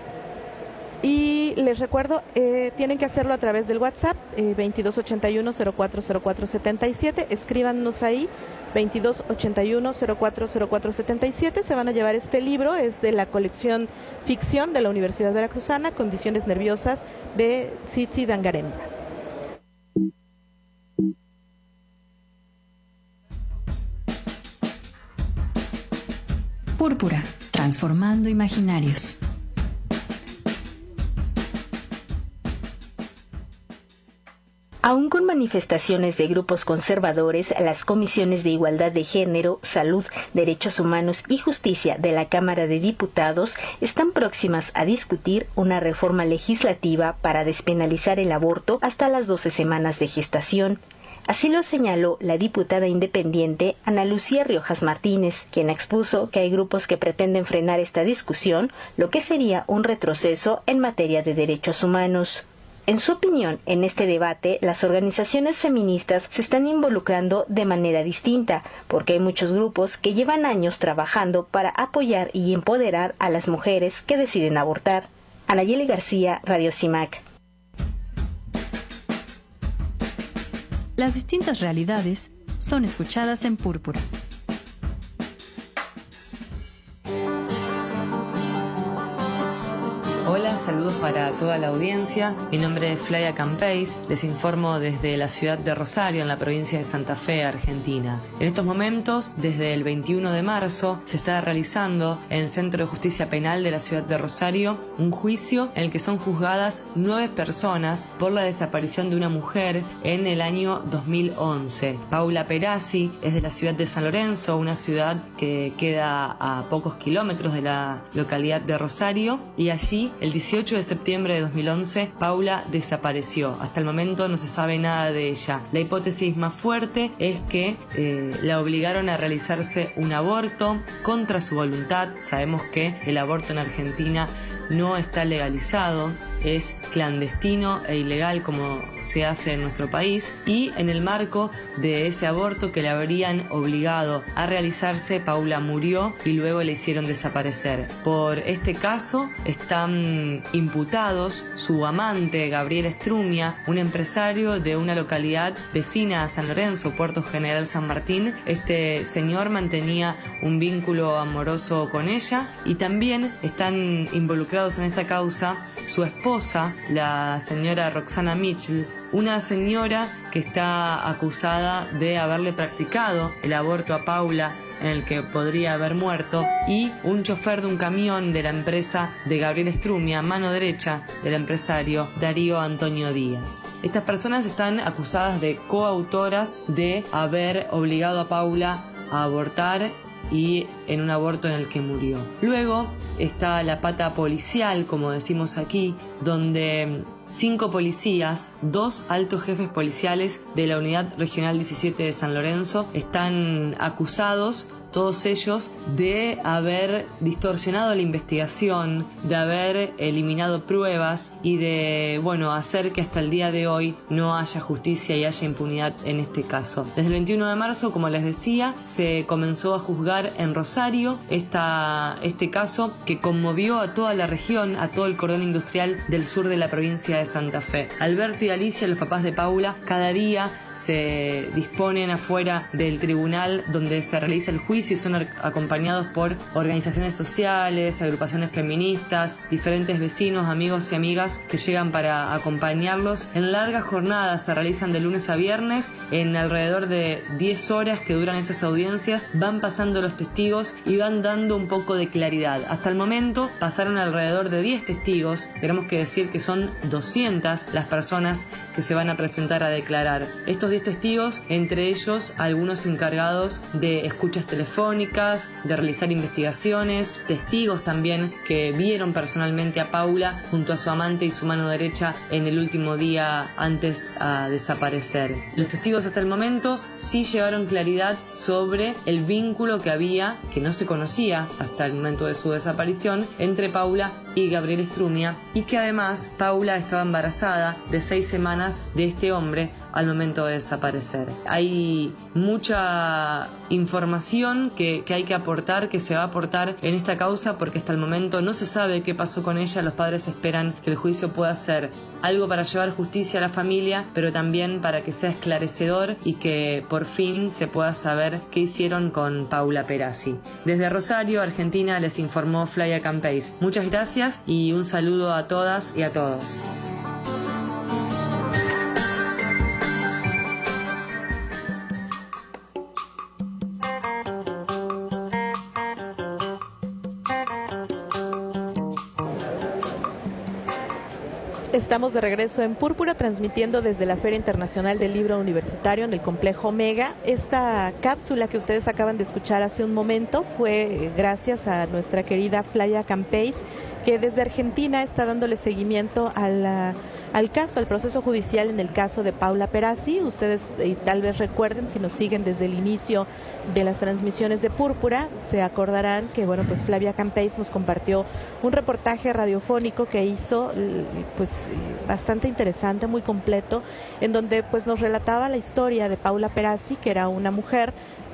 Speaker 2: Y les recuerdo, eh, tienen que hacerlo a través del WhatsApp, eh, veintidós ochenta y uno cero cuatro cero cuatro setenta y siete, escríbanos ahí, veintidós ochenta y uno cero cuatro cero cuatro setenta y siete, se van a llevar este libro, es de la colección Ficción de la Universidad Veracruzana, Condiciones Nerviosas de Tsitsi Dangaremba.
Speaker 1: Púrpura, transformando imaginarios.
Speaker 7: Aún con manifestaciones de grupos conservadores, las comisiones de Igualdad de Género, Salud, Derechos Humanos y Justicia de la Cámara de Diputados están próximas a discutir una reforma legislativa para despenalizar el aborto hasta las doce semanas de gestación. Así lo señaló la diputada independiente Ana Lucía Riojas Martínez, quien expuso que hay grupos que pretenden frenar esta discusión, lo que sería un retroceso en materia de derechos humanos. En su opinión, en este debate, las organizaciones feministas se están involucrando de manera distinta, porque hay muchos grupos que llevan años trabajando para apoyar y empoderar a las mujeres que deciden abortar. Anayeli García, Radio CIMAC.
Speaker 1: Las distintas realidades son escuchadas en Púrpura.
Speaker 8: Hola, saludos para toda la audiencia. Mi nombre es Flavia Campeis. Les informo desde la ciudad de Rosario, en la provincia de Santa Fe, Argentina. En estos momentos, desde el veintiuno de marzo, se está realizando en el Centro de Justicia Penal de la ciudad de Rosario un juicio en el que son juzgadas nueve personas por la desaparición de una mujer en el año dos mil once. Paula Perazzi es de la ciudad de San Lorenzo, una ciudad que queda a pocos kilómetros de la localidad de Rosario, y allí el dieciocho de septiembre de dos mil once, Paula desapareció. Hasta el momento no se sabe nada de ella. La hipótesis más fuerte es que eh, la obligaron a realizarse un aborto contra su voluntad. Sabemos que el aborto en Argentina no está legalizado, es clandestino e ilegal como se hace en nuestro país, y en el marco de ese aborto que le habrían obligado a realizarse, Paula murió y luego le hicieron desaparecer. Por este caso están imputados su amante Gabriel Estrumia, un empresario de una localidad vecina a San Lorenzo, Puerto General San Martín. Este señor mantenía un vínculo amoroso con ella, y también están involucrados en esta causa su esposa, la señora Roxana Mitchell, una señora que está acusada de haberle practicado el aborto a Paula, en el que podría haber muerto, y un chofer de un camión de la empresa de Gabriel Estrumia, mano derecha del empresario Darío Antonio Díaz. Estas personas están acusadas de coautoras de haber obligado a Paula a abortar, y en un aborto en el que murió. Luego está la pata policial, como decimos aquí, donde cinco policías, dos altos jefes policiales de la Unidad Regional diecisiete de San Lorenzo, están acusados, todos ellos, de haber distorsionado la investigación, de haber eliminado pruebas y de, bueno, hacer que hasta el día de hoy no haya justicia y haya impunidad en este caso. Desde el veintiuno de marzo, como les decía, se comenzó a juzgar en Rosario esta, este caso que conmovió a toda la región, a todo el cordón industrial del sur de la provincia de Santa Fe. Alberto y Alicia, los papás de Paula, cada día se disponen afuera del tribunal donde se realiza el juicio y son acompañados por organizaciones sociales, agrupaciones feministas, diferentes vecinos, amigos y amigas que llegan para acompañarlos. En largas jornadas se realizan de lunes a viernes, en alrededor de diez horas que duran esas audiencias, van pasando los testigos y van dando un poco de claridad. Hasta el momento pasaron alrededor de diez testigos, tenemos que decir que son doscientas las personas que se van a presentar a declarar. Estos diez testigos, entre ellos algunos encargados de escuchas telefónicas, de realizar investigaciones, testigos también que vieron personalmente a Paula junto a su amante y su mano derecha en el último día antes a desaparecer. Los testigos hasta el momento sí llevaron claridad sobre el vínculo que había, que no se conocía hasta el momento de su desaparición, entre Paula y Gabriel Estrumia, y que además Paula estaba embarazada de seis semanas de este hombre al momento de desaparecer. Hay mucha información que, que hay que aportar, que se va a aportar en esta causa, porque hasta el momento no se sabe qué pasó con ella. Los padres esperan que el juicio pueda ser algo para llevar justicia a la familia, pero también para que sea esclarecedor y que por fin se pueda saber qué hicieron con Paula Perazzi. Desde Rosario, Argentina, les informó Flavia Campeis. Muchas gracias y un saludo a todas y a todos.
Speaker 2: Estamos de regreso en Púrpura, transmitiendo desde la Feria Internacional del Libro Universitario en el Complejo Omega. Esta cápsula que ustedes acaban de escuchar hace un momento fue gracias a nuestra querida Flavia Campeis, que desde Argentina está dándole seguimiento a la, al caso, al proceso judicial en el caso de Paula Perazzi. Ustedes eh, tal vez recuerden, si nos siguen desde el inicio de las transmisiones de Púrpura, se acordarán que bueno, pues Flavia Campeis nos compartió un reportaje radiofónico que hizo pues bastante interesante, muy completo, en donde pues nos relataba la historia de Paula Perazzi, que era una mujer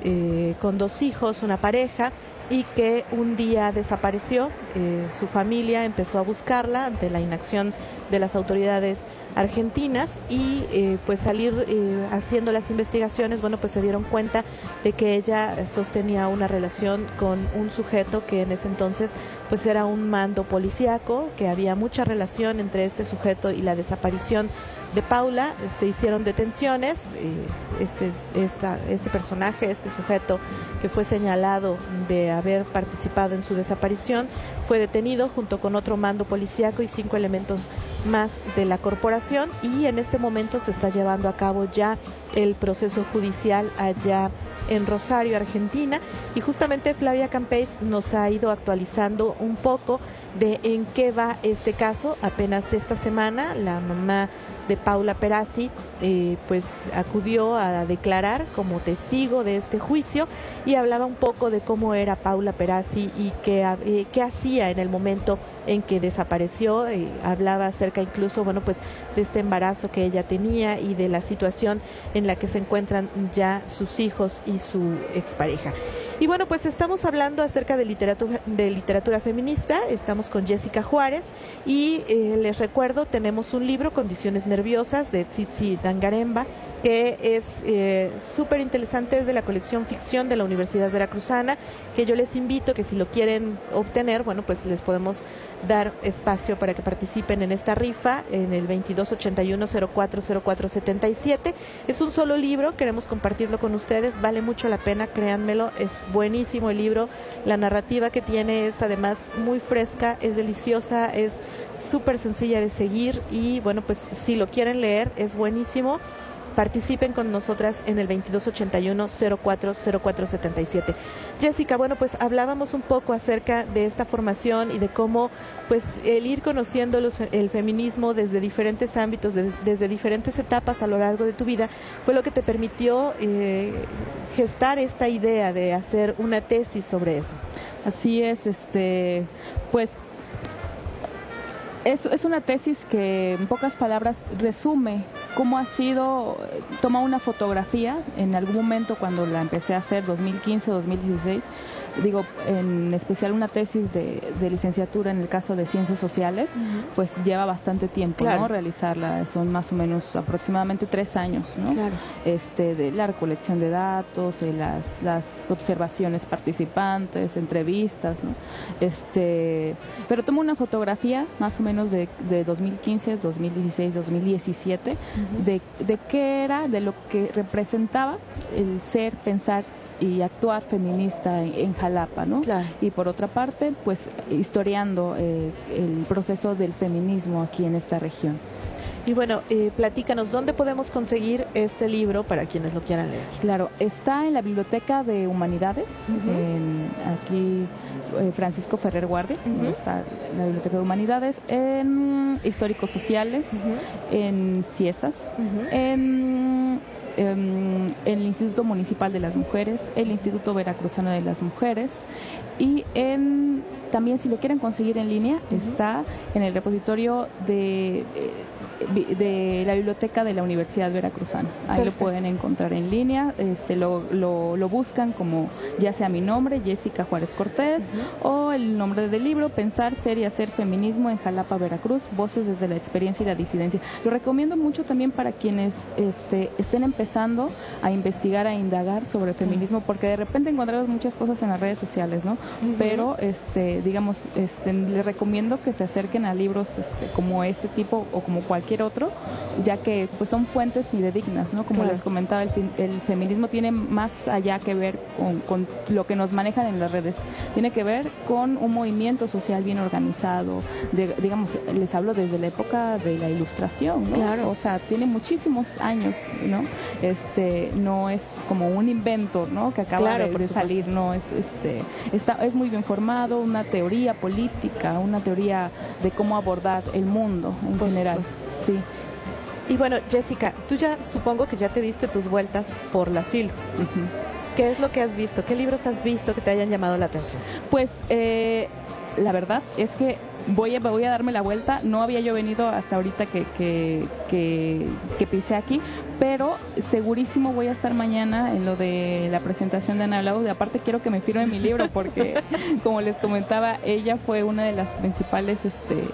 Speaker 2: eh, con dos hijos, una pareja, y que un día desapareció. Eh, su familia empezó a buscarla ante la inacción de las autoridades argentinas y eh, pues salir eh, haciendo las investigaciones, bueno, pues se dieron cuenta de que ella sostenía una relación con un sujeto que en ese entonces pues era un mando policíaco, que había mucha relación entre este sujeto y la desaparición de Paula. Se hicieron detenciones. eh, este, esta, este personaje, este sujeto que fue señalado de haber participado en su desaparición, fue detenido junto con otro mando policíaco y cinco elementos más de la corporación, y en este momento se está llevando a cabo ya el proceso judicial allá en Rosario, Argentina, y justamente Flavia Campés nos ha ido actualizando un poco de en qué va este caso. Apenas esta semana la mamá de Paula Perazzi eh, pues acudió a declarar como testigo de este juicio y hablaba un poco de cómo era Paula Perazzi y qué, eh, qué hacía en el momento en que desapareció. Eh, hablaba acerca incluso, bueno, pues de este embarazo que ella tenía y de la situación en la que se encuentran ya sus hijos y su expareja. Y bueno, pues estamos hablando acerca de literatura, de literatura feminista. Estamos con Jessica Juárez y eh, les recuerdo, tenemos un libro, Condiciones Nerviosas, de Tsitsi Dangaremba, que es eh, súper interesante, es de la colección Ficción de la Universidad Veracruzana, que yo les invito que si lo quieren obtener, bueno, pues les podemos dar espacio para que participen en esta rifa en el veintidós ochenta y uno cero cuatro cero cuatro setenta y siete. Es un solo libro, queremos compartirlo con ustedes, vale mucho la pena, créanmelo, es buenísimo el libro, la narrativa que tiene es además muy fresca, es deliciosa, es súper sencilla de seguir y bueno, pues si lo quieren leer es buenísimo. Participen con nosotras en el veintidós ochenta y uno cero cuatro cero cuatro setenta y siete. Jessica, bueno, pues hablábamos un poco acerca de esta formación y de cómo pues el ir conociendo los, el feminismo desde diferentes ámbitos, de, desde diferentes etapas a lo largo de tu vida, fue lo que te permitió eh, gestar esta idea de hacer una tesis sobre eso.
Speaker 3: Así es, este, pues Es, es una tesis que en pocas palabras resume cómo ha sido, toma una fotografía en algún momento cuando la empecé a hacer, dos mil quince, dos mil dieciséis, digo, en especial una tesis de, de licenciatura en el caso de ciencias sociales, uh-huh. pues lleva bastante tiempo, claro. ¿no? Realizarla, son más o menos aproximadamente tres años, ¿no? Claro. Este, de la recolección de datos, de las, las observaciones participantes, entrevistas, ¿no? Este, pero tomo una fotografía más o menos de, de dos mil quince, dos mil dieciséis, dos mil diecisiete, uh-huh. de, de qué era, de lo que representaba el ser, pensar y actuar feminista en, en Jalapa, ¿no? Claro. Y por otra parte, pues historiando eh, el proceso del feminismo aquí en esta región.
Speaker 2: Y bueno, eh, platícanos, ¿dónde podemos conseguir este libro para quienes lo quieran leer?
Speaker 3: Claro, está en la Biblioteca de Humanidades, uh-huh. en, aquí eh, Francisco Ferrer Guardia, uh-huh. está la Biblioteca de Humanidades, en Históricos Sociales, uh-huh. en Ciesas, uh-huh. en... en el Instituto Municipal de las Mujeres, el Instituto Veracruzano de las Mujeres y en, también si lo quieren conseguir en línea, uh-huh. está en el repositorio de, de la Biblioteca de la Universidad Veracruzana. Ahí Perfecto. Lo pueden encontrar en línea, este, lo, lo, lo buscan como ya sea mi nombre, Jessica Juárez Cortés, uh-huh. o el nombre del libro, Pensar, Ser y Hacer Feminismo en Jalapa, Veracruz, Voces desde la Experiencia y la Disidencia. Lo recomiendo mucho también para quienes este, estén empezando a investigar, a indagar sobre feminismo, porque de repente encontramos muchas cosas en las redes sociales, ¿no? Uh-huh. Pero, este, digamos, este, les recomiendo que se acerquen a libros este, como este tipo o como cualquier otro, ya que pues son fuentes fidedignas, ¿no? Como claro. les comentaba, el, el feminismo tiene más allá que ver con, con lo que nos manejan en las redes, tiene que ver con un movimiento social bien organizado, de, digamos, les hablo desde la época de la Ilustración, ¿no? Claro. O sea, tiene muchísimos años, ¿no? Este, no es como un invento, ¿no? Que acaba claro, de, de salir, no es, este, está, es muy bien formado, una teoría política, una teoría de cómo abordar el mundo en por general, supuesto. Sí.
Speaker 2: Y bueno, Jessica, tú ya supongo que ya te diste tus vueltas por la FIL. Uh-huh. ¿Qué es lo que has visto? ¿Qué libros has visto que te hayan llamado la atención?
Speaker 3: Pues eh, la verdad es que voy a, voy a darme la vuelta. No había yo venido hasta ahorita que, que, que, que pisé aquí, pero segurísimo voy a estar mañana en lo de la presentación de Ana Blau. Aparte quiero que me firme mi libro porque, como les comentaba, ella fue una de las principales este,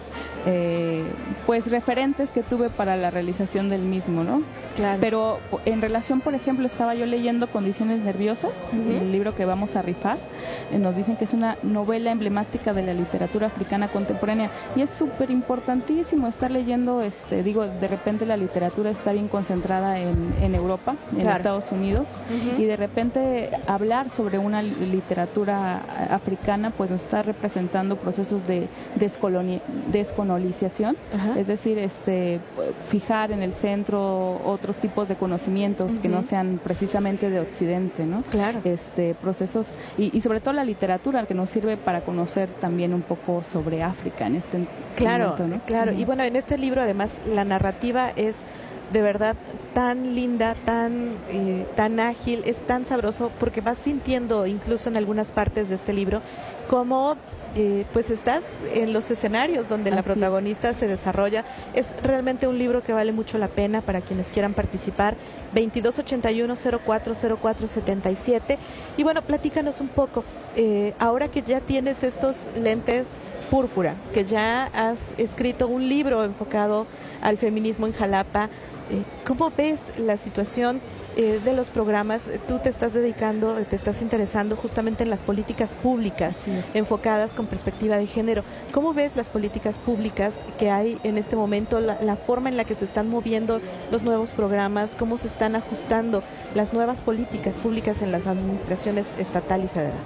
Speaker 3: eh, pues referentes que tuve para la realización del mismo, ¿no?
Speaker 2: Claro.
Speaker 3: Pero en relación, por ejemplo, estaba yo leyendo Condiciones Nerviosas, uh-huh. el libro que vamos a rifar. Eh, nos dicen que es una novela emblemática de la literatura africana contemporánea y es súper importantísimo estar leyendo, este, digo, de repente la literatura está bien concentrada en, en Europa, en claro. Estados Unidos, uh-huh. y de repente hablar sobre una literatura africana pues nos está representando procesos de descoloni- descolonización, uh-huh. es decir, este, fijar en el centro otros tipos de conocimientos uh-huh. que no sean precisamente de Occidente, ¿no?
Speaker 2: Claro.
Speaker 3: Este, procesos, y, y sobre todo la literatura que nos sirve para conocer también un poco sobre África en este
Speaker 2: claro,
Speaker 3: momento, ¿no?
Speaker 2: Claro, uh-huh. y bueno, en este libro además la narrativa es de verdad tan linda, tan eh, tan ágil, es tan sabroso porque vas sintiendo incluso en algunas partes de este libro como eh, pues estás en los escenarios donde Así la protagonista es. se desarrolla. Es realmente un libro que vale mucho la pena para quienes quieran participar. veintidós ochenta y uno cero cuatro cero cuatro setenta y siete. Y bueno, platícanos un poco, eh, ahora que ya tienes estos lentes púrpura, que ya has escrito un libro enfocado al feminismo en Jalapa, Eh, ¿cómo ves la situación eh, de los programas? Tú te estás dedicando, te estás interesando justamente en las políticas públicas enfocadas con perspectiva de género. ¿Cómo ves las políticas públicas que hay en este momento, la, la forma en la que se están moviendo los nuevos programas, cómo se están ajustando las nuevas políticas públicas en las administraciones estatal y federal?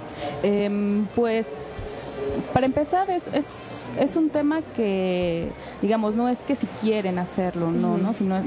Speaker 3: Eh, pues, para empezar, es... es Es un tema que, digamos, no es que si quieren hacerlo, no, uh-huh. ¿no? Sino,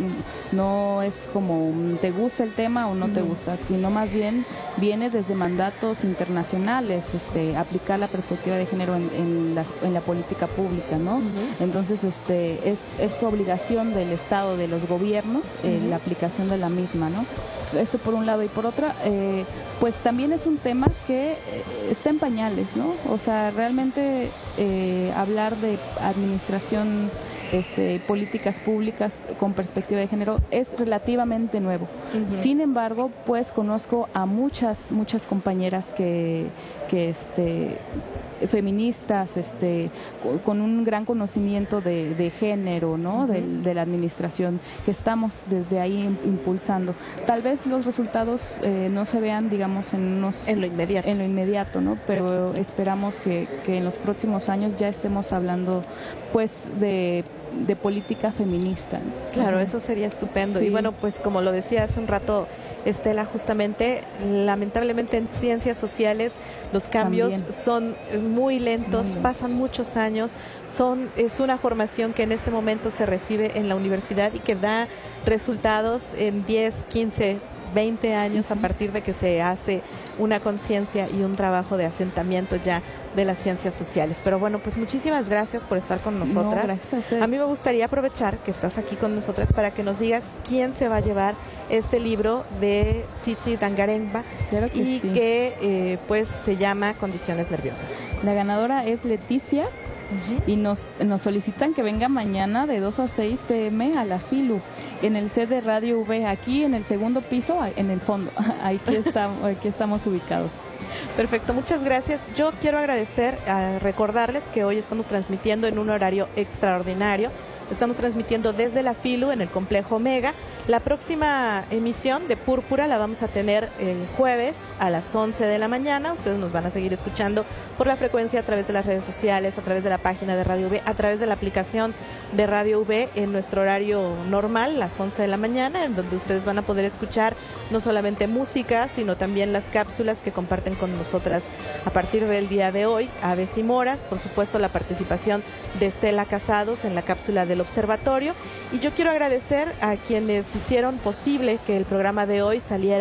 Speaker 3: no es como te gusta el tema o no uh-huh. te gusta, sino más bien viene desde mandatos internacionales, este, aplicar la perspectiva de género en, en, las, en la política pública, ¿no? Uh-huh. Entonces, este, es, es su obligación del Estado, de los gobiernos, eh, uh-huh. la aplicación de la misma, ¿no? Esto por un lado, y por otra, eh, pues también es un tema que eh, está en pañales, ¿no? O sea, realmente eh, hablar de administración, este, políticas públicas con perspectiva de género es relativamente nuevo. Uh-huh. Sin embargo, pues conozco a muchas, muchas compañeras que, que este, feministas, este, con un gran conocimiento de, de género, ¿no? Uh-huh. de, de la administración, que estamos desde ahí impulsando. Tal vez los resultados eh, no se vean, digamos, en unos
Speaker 2: en lo inmediato,
Speaker 3: en lo inmediato, ¿no? Pero esperamos que, que en los próximos años ya estemos hablando, pues, de de política feminista.
Speaker 2: Claro, eso sería estupendo. Sí. Y bueno, pues como lo decía hace un rato Estela, justamente, lamentablemente en ciencias sociales los cambios También. son muy lentos, muy pasan lentos. muchos años, son es una formación que en este momento se recibe en la universidad y que da resultados en diez, quince, veinte años uh-huh. a partir de que se hace una conciencia y un trabajo de asentamiento ya de las ciencias sociales. Pero bueno, pues muchísimas gracias por estar con nosotras.
Speaker 3: No, gracias a ustedes.
Speaker 2: A mí me gustaría aprovechar que estás aquí con nosotras para que nos digas quién se va a llevar este libro de Tsitsi Dangarembga
Speaker 3: claro que
Speaker 2: y
Speaker 3: sí.
Speaker 2: que eh, pues se llama Condiciones Nerviosas.
Speaker 3: La ganadora es Leticia. Uh-huh. Y nos, nos solicitan que venga mañana de dos a seis pm a la FILU, en el set de Radio V, aquí en el segundo piso, en el fondo. Aquí estamos, aquí estamos ubicados.
Speaker 2: Perfecto, muchas gracias. Yo quiero agradecer, a recordarles que hoy estamos transmitiendo en un horario extraordinario. Estamos transmitiendo desde la FILU en el complejo Mega. La próxima emisión de Púrpura la vamos a tener el jueves a las once de la mañana. Ustedes nos van a seguir escuchando por la frecuencia a través de las redes sociales, a través de la página de Radio V, a través de la aplicación de Radio V en nuestro horario normal, las once de la mañana, en donde ustedes van a poder escuchar no solamente música, sino también las cápsulas que comparten con nosotras a partir del día de hoy, Aves y Moras, por supuesto la participación de Estela Casados en la cápsula de del observatorio. Y yo quiero agradecer a quienes hicieron posible que el programa de hoy saliera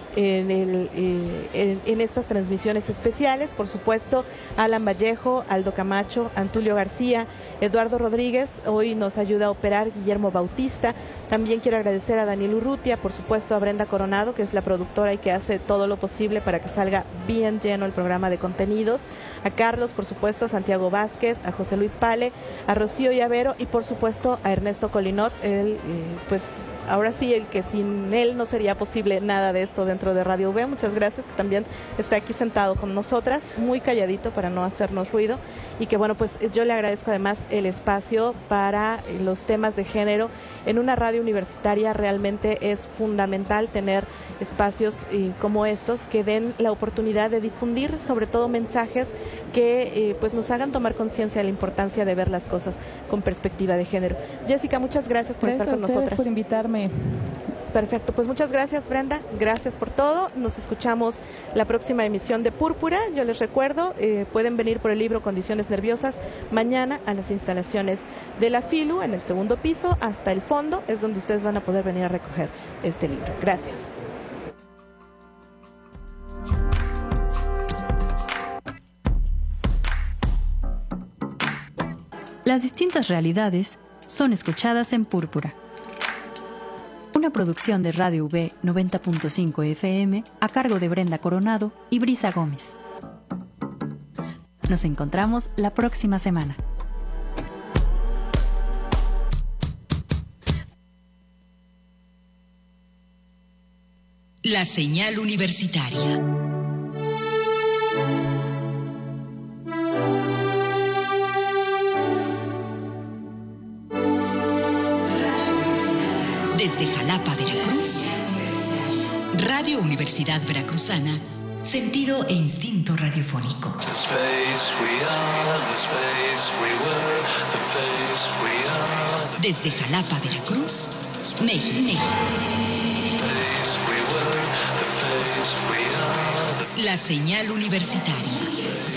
Speaker 2: en, el, eh, en, en estas transmisiones especiales. Por supuesto, Alan Vallejo, Aldo Camacho, Antulio García, Eduardo Rodríguez, hoy nos ayuda a operar Guillermo Bautista. También quiero agradecer a Daniel Urrutia, por supuesto a Brenda Coronado, que es la productora y que hace todo lo posible para que salga bien lleno el programa de contenidos, a Carlos, por supuesto, a Santiago Vázquez, a José Luis Pale, a Rocío Llavero y por supuesto a Ernesto Colinot, él, eh, pues ahora sí, el que sin él no sería posible nada de esto dentro de Radio V. Muchas gracias, que también está aquí sentado con nosotras, muy calladito para no hacernos ruido, y que bueno, pues yo le agradezco además el espacio para los temas de género. En una radio universitaria realmente es fundamental tener espacios eh, como estos que den la oportunidad de difundir sobre todo mensajes que eh, pues nos hagan tomar conciencia de la importancia de ver las cosas con perspectiva de género. Jessica, muchas gracias por
Speaker 3: gracias
Speaker 2: estar con
Speaker 3: a ustedes
Speaker 2: nosotras.
Speaker 3: por invitarme.
Speaker 2: Perfecto, pues muchas gracias, Brenda, gracias por todo. Nos escuchamos la próxima emisión de Púrpura. Yo les recuerdo, eh, pueden venir por el libro Condiciones Nerviosas mañana a las instalaciones de la FILU en el segundo piso hasta el fondo, es donde ustedes van a poder venir a recoger este libro. Gracias.
Speaker 1: Las distintas realidades son escuchadas en Púrpura. Una producción de Radio V noventa punto cinco F M a cargo de Brenda Coronado y Brisa Gómez. Nos encontramos la próxima semana.
Speaker 9: La señal universitaria. Desde Jalapa, Veracruz, Radio Universidad Veracruzana, sentido e instinto radiofónico. Desde Jalapa, Veracruz, México. La señal universitaria.